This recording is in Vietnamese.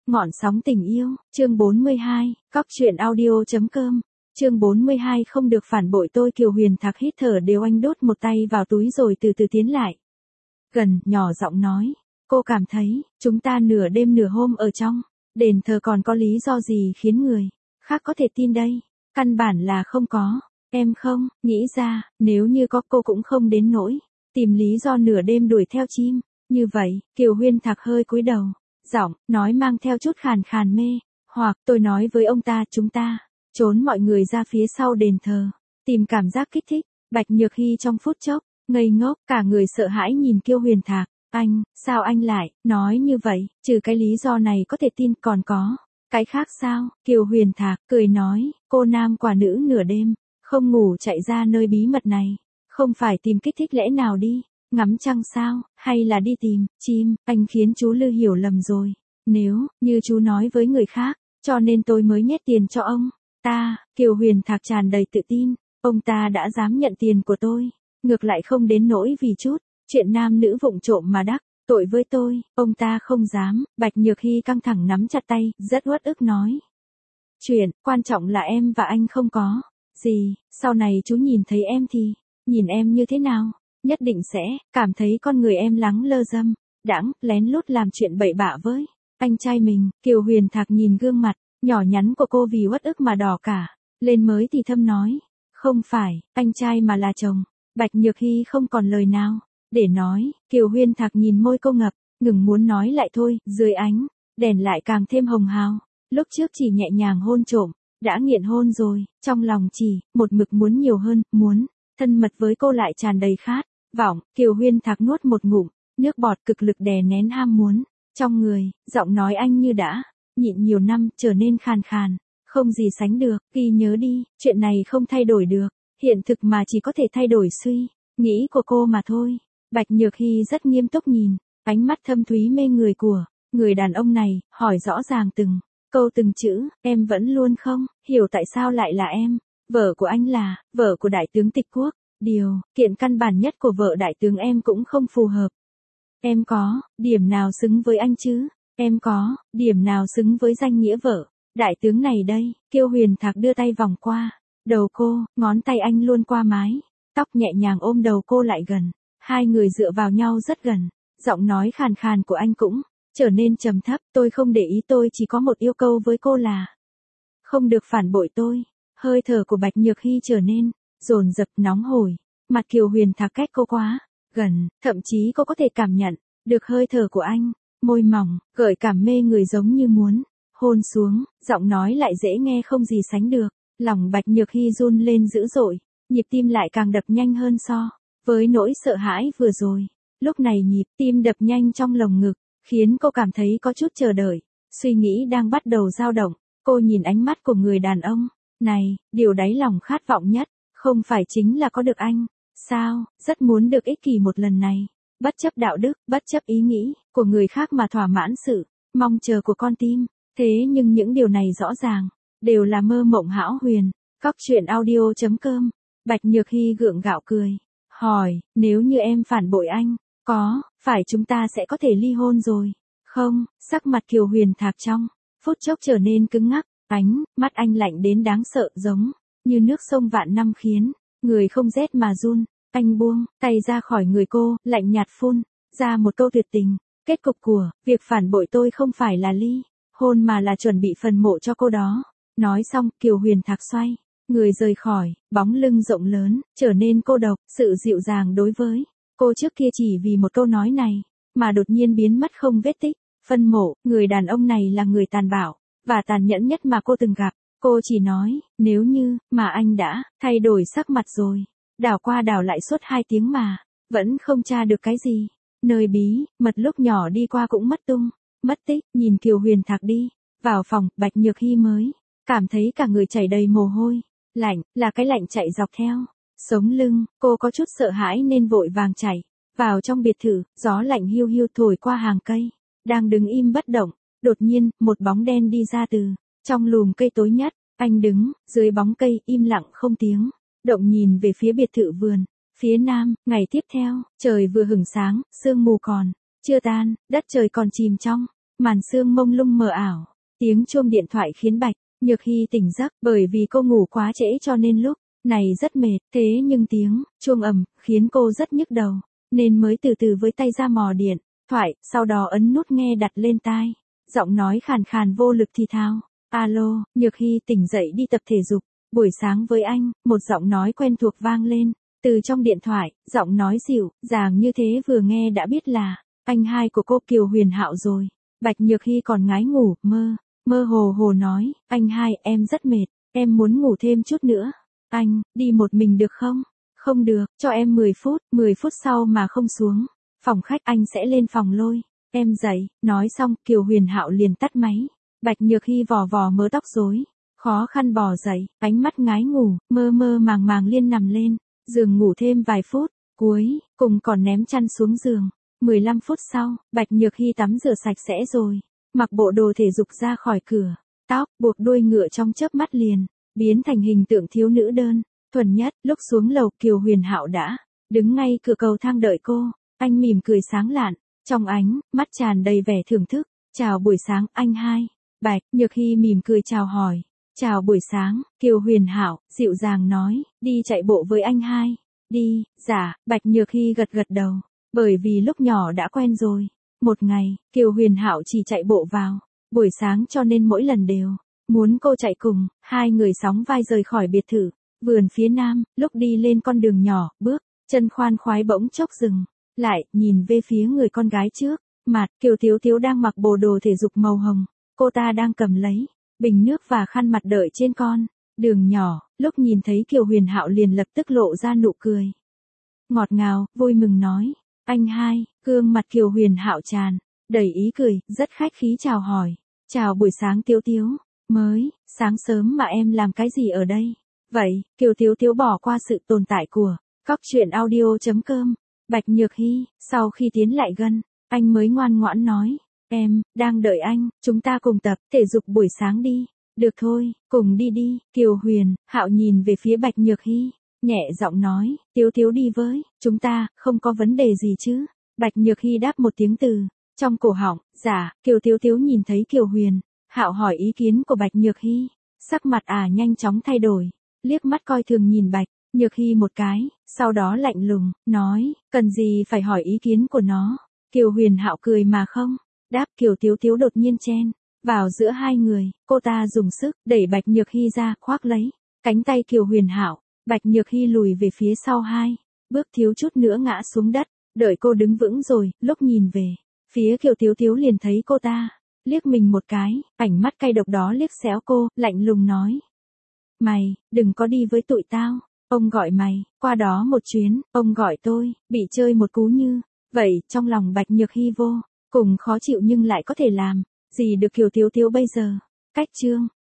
Ngọn sóng tình yêu, chương 42, Cóc truyện audio.com, chương 42 không được phản bội tôi. Kiều Huyền Thạc hít thở đều, anh đốt một tay vào túi rồi từ từ tiến lại gần, nhỏ giọng nói, cô cảm thấy, chúng ta nửa đêm nửa hôm ở trong đền thờ còn có lý do gì khiến người khác có thể tin đây? Căn bản là không có, em không nghĩ ra, nếu như có cô cũng không đến nỗi tìm lý do nửa đêm đuổi theo chim. Như vậy, Kiều Huyền Thạc hơi cúi đầu, giọng nói mang theo chút khàn khàn mê hoặc. Tôi nói với ông ta chúng ta trốn mọi người ra phía sau đền thờ, tìm cảm giác kích thích. Bạch Nhược Hy trong phút chốc ngây ngốc, cả người sợ hãi nhìn Kiều Huyền Thạc. Anh, sao anh lại nói như vậy? Trừ cái lý do này có thể tin còn có cái khác sao? Kiều Huyền Thạc cười nói, cô nam quả nữ nửa đêm không ngủ chạy ra nơi bí mật này, không phải tìm kích thích lẽ nào đi ngắm trăng sao, hay là đi tìm chim? Anh khiến chú Lư hiểu lầm rồi. Nếu như chú nói với người khác, cho nên tôi mới nhét tiền cho ông ta. Kiều Huyền Thạc tràn đầy tự tin, ông ta đã dám nhận tiền của tôi, ngược lại không đến nỗi vì chút chuyện nam nữ vụng trộm mà đắc tội với tôi. Ông ta không dám. Bạch Nhược Hy căng thẳng nắm chặt tay, rất uất ức nói, chuyện quan trọng là em và anh không có gì. Sau này chú nhìn thấy em thì nhìn em như thế nào? Nhất định sẽ cảm thấy con người em lắng lơ dâm đãng, lén lút làm chuyện bậy bạ với anh trai mình. Kiều Huyền Thạc nhìn gương mặt nhỏ nhắn của cô vì uất ức mà đỏ cả lên, mới thì thầm nói, không phải anh trai mà là chồng. Bạch Nhược Hy không còn lời nào để nói. Kiều Huyền Thạc nhìn môi cô ngập ngừng muốn nói lại thôi, dưới ánh đèn lại càng thêm hồng hào. Lúc trước chỉ nhẹ nhàng hôn trộm, đã nghiện hôn rồi, trong lòng chỉ một mực muốn nhiều hơn, muốn thân mật với cô lại tràn đầy khát vọng. Kiều Huyền Thạc nuốt một ngụm nước bọt, cực lực đè nén ham muốn trong người, giọng nói anh như đã nhịn nhiều năm trở nên khàn khàn, không gì sánh được. Ghi nhớ đi, chuyện này không thay đổi được hiện thực, mà chỉ có thể thay đổi suy nghĩ của cô mà thôi. Bạch Nhược Hy rất nghiêm túc nhìn ánh mắt thâm thúy mê người của người đàn ông này, hỏi rõ ràng từng câu từng chữ. Em vẫn luôn không hiểu tại sao lại là em. Vợ của anh là vợ của đại tướng Tịch Quốc, điều kiện căn bản nhất của vợ đại tướng em cũng không phù hợp. Em có điểm nào xứng với anh chứ? Em có điểm nào xứng với danh nghĩa vợ đại tướng này đây? Kiều Huyền Thạc đưa tay vòng qua đầu cô, ngón tay anh luôn qua mái tóc nhẹ nhàng ôm đầu cô lại gần. Hai người dựa vào nhau rất gần, giọng nói khàn khàn của anh cũng trở nên trầm thấp. Tôi không để ý, tôi chỉ có một yêu cầu với cô là không được phản bội tôi. Hơi thở của Bạch Nhược Hy trở nên dồn dập nóng hổi, mặt Kiều Huyền Thạc cách cô quá gần, thậm chí cô có thể cảm nhận được hơi thở của anh, môi mỏng, gợi cảm mê người giống như muốn hôn xuống, giọng nói lại dễ nghe không gì sánh được. Lòng Bạch Nhược Hy run lên dữ dội, nhịp tim lại càng đập nhanh hơn so với nỗi sợ hãi vừa rồi. Lúc này nhịp tim đập nhanh trong lồng ngực khiến cô cảm thấy có chút chờ đợi, suy nghĩ đang bắt đầu dao động. Cô nhìn ánh mắt của người đàn ông này, điều đáy lòng khát vọng nhất không phải chính là có được anh sao? Rất muốn được ích kỷ một lần này, bất chấp đạo đức, bất chấp ý nghĩ của người khác mà thỏa mãn sự mong chờ của con tim. Thế nhưng những điều này rõ ràng đều là mơ mộng hão huyền. Cóc truyện audio.com. Bạch Nhược Hy gượng gạo cười, hỏi, nếu như em phản bội anh, có phải chúng ta sẽ có thể ly hôn rồi không? Sắc mặt Kiều Huyền Thạc trong phút chốc trở nên cứng ngắc, ánh mắt anh lạnh đến đáng sợ, giống như nước sông vạn năm khiến người không rét mà run. Anh buông tay ra khỏi người cô, lạnh nhạt phun ra một câu tuyệt tình. Kết cục của việc phản bội tôi không phải là ly hôn mà là chuẩn bị phần mộ cho cô đó. Nói xong, Kiều Huyền Thạc xoay người rời khỏi, bóng lưng rộng lớn trở nên cô độc. Sự dịu dàng đối với cô trước kia chỉ vì một câu nói này mà đột nhiên biến mất không vết tích. Phân mộ, người đàn ông này là người tàn bạo và tàn nhẫn nhất mà cô từng gặp. Cô chỉ nói, nếu như mà anh đã thay đổi sắc mặt rồi, đảo qua đảo lại suốt 2 tiếng mà vẫn không tra được cái gì. Nơi bí mật lúc nhỏ đi qua cũng mất tung mất tích. Nhìn Kiều Huyền Thạc đi vào phòng, Bạch Nhược Hy mới cảm thấy cả người chảy đầy mồ hôi lạnh, là cái lạnh chạy dọc theo sống lưng. Cô có chút sợ hãi nên vội vàng chạy vào trong biệt thự. Gió lạnh hiu hiu thổi qua hàng cây đang đứng im bất động. Đột nhiên, một bóng đen đi ra từ trong lùm cây tối nhất. Anh đứng dưới bóng cây im lặng không tiếng động, nhìn về phía biệt thự vườn phía nam. Ngày tiếp theo, trời vừa hửng sáng, sương mù còn chưa tan, đất trời còn chìm trong Màn sương mông lung mờ ảo, tiếng chuông điện thoại khiến Bạch Nhược Hy tỉnh giấc, bởi vì cô ngủ quá trễ cho nên lúc này rất mệt, thế nhưng tiếng chuông ầm khiến cô rất nhức đầu, nên mới từ từ với tay ra mò điện thoại, sau đó ấn nút nghe đặt lên tai. Giọng nói khàn khàn vô lực thì thào, "Alo, Nhược Hy tỉnh dậy đi tập thể dục, buổi sáng với anh." Một giọng nói quen thuộc vang lên từ trong điện thoại, giọng nói dịu dàng như thế vừa nghe đã biết là anh hai của cô Kiều Huyền Hạo rồi. Bạch Nhược Hy còn ngái ngủ, mơ hồ hồ nói, "Anh hai, em rất mệt, em muốn ngủ thêm chút nữa. Anh, đi một mình được không?" "Không được, cho em 10 phút sau mà không xuống phòng khách anh sẽ lên phòng lôi em dậy." Nói xong, Kiều Huyền Hạo liền tắt máy. Bạch Nhược Hy vò vò mớ tóc rối, khó khăn bò dậy, ánh mắt ngái ngủ, mơ mơ màng màng liên nằm lên giường ngủ thêm vài phút, cuối cùng còn ném chăn xuống giường. 15 phút sau, Bạch Nhược Hy tắm rửa sạch sẽ rồi, mặc bộ đồ thể dục ra khỏi cửa, tóc buộc đuôi ngựa trong chớp mắt liền biến thành hình tượng thiếu nữ đơn thuần nhất. Lúc xuống lầu, Kiều Huyền Hạo đã đứng ngay cửa cầu thang đợi cô. Anh mỉm cười sáng lạn, trong ánh mắt tràn đầy vẻ thưởng thức. "Chào buổi sáng, anh hai." Bạch Nhược Hy mỉm cười chào hỏi. "Chào buổi sáng." Kiều Huyền Hạo dịu dàng nói, "Đi chạy bộ với anh hai." "Đi." "Dạ." Bạch Nhược Hy gật gật đầu, bởi vì lúc nhỏ đã quen rồi. Một ngày, Kiều Huyền Hạo chỉ chạy bộ vào buổi sáng cho nên mỗi lần đều muốn cô chạy cùng. Hai người sóng vai rời khỏi biệt thự vườn phía nam. Lúc đi lên con đường nhỏ, bước chân khoan khoái bỗng chốc dừng lại, nhìn về phía người con gái trước mặt. Kiều Thiếu Thiếu đang mặc bộ đồ thể dục màu hồng, cô ta đang cầm lấy bình nước và khăn mặt đợi trên con đường nhỏ. Lúc nhìn thấy Kiều Huyền Hạo liền lập tức lộ ra nụ cười ngọt ngào, vui mừng nói, "Anh hai." Gương mặt Kiều Huyền Hạo tràn đầy ý cười, rất khách khí chào hỏi, "Chào buổi sáng Tiếu Tiếu." "Mới sáng sớm mà em làm cái gì ở đây vậy?" Kiều Tiếu Tiếu bỏ qua sự tồn tại của Cóc Truyện Audio.com. Bạch Nhược Hy, sau khi tiến lại gần, anh mới ngoan ngoãn nói, "Em đang đợi anh, chúng ta cùng tập thể dục buổi sáng đi." "Được thôi, cùng đi đi." Kiều Huyền Hạo nhìn về phía Bạch Nhược Hy, nhẹ giọng nói, "Tiếu Tiếu đi với chúng ta, không có vấn đề gì chứ?" Bạch Nhược Hy đáp một tiếng từ trong cổ họng, "Dạ." Kiều Tiếu Tiếu nhìn thấy Kiều Huyền Hạo hỏi ý kiến của Bạch Nhược Hy, sắc mặt nhanh chóng thay đổi, liếc mắt coi thường nhìn Bạch Nhược Hy một cái, sau đó lạnh lùng nói, "Cần gì phải hỏi ý kiến của nó?" Kiều Huyền Hạo cười mà không đáp. Kiều Tiếu Tiếu đột nhiên chen vào giữa hai người, cô ta dùng sức đẩy Bạch Nhược Hy ra, khoác lấy cánh tay Kiều Huyền Hạo. Bạch Nhược Hy lùi về phía sau hai bước, thiếu chút nữa ngã xuống đất. Đợi cô đứng vững rồi, lúc nhìn về phía Kiều Tiếu Tiếu liền thấy cô ta liếc mình một cái, ánh mắt cay độc đó liếc xéo cô, lạnh lùng nói, "Mày đừng có đi với tụi tao. Ông gọi mày qua đó một chuyến, ông gọi tôi bị chơi một cú như vậy." Trong lòng Bạch Nhược Hy vô cùng khó chịu nhưng lại có thể làm gì được Kiều Tiếu Tiếu bây giờ. Cách chương